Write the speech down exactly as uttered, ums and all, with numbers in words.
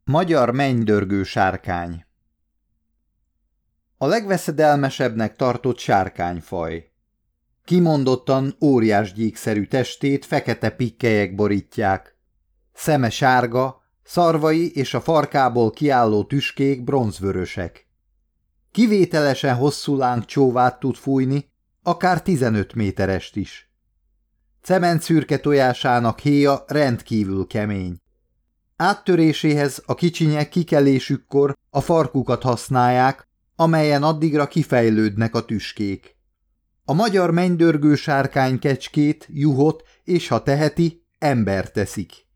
Magyar mennydörgő sárkány. A legveszedelmesebbnek tartott sárkányfaj. Kimondottan óriásgyíkszerű testét fekete pikkelyek borítják. Szeme sárga, szarvai és a farkából kiálló tüskék bronzvörösek. Kivételesen hosszú lángcsóvát tud fújni, akár tizenöt méterest is. Cementszürke tojásának héja rendkívül kemény. Áttöréséhez a kicsinyek kikelésükkor a farkukat használják, amelyen addigra kifejlődnek a tüskék. A magyar mennydörgő sárkány kecskét, juhot és, ha teheti, embert teszik.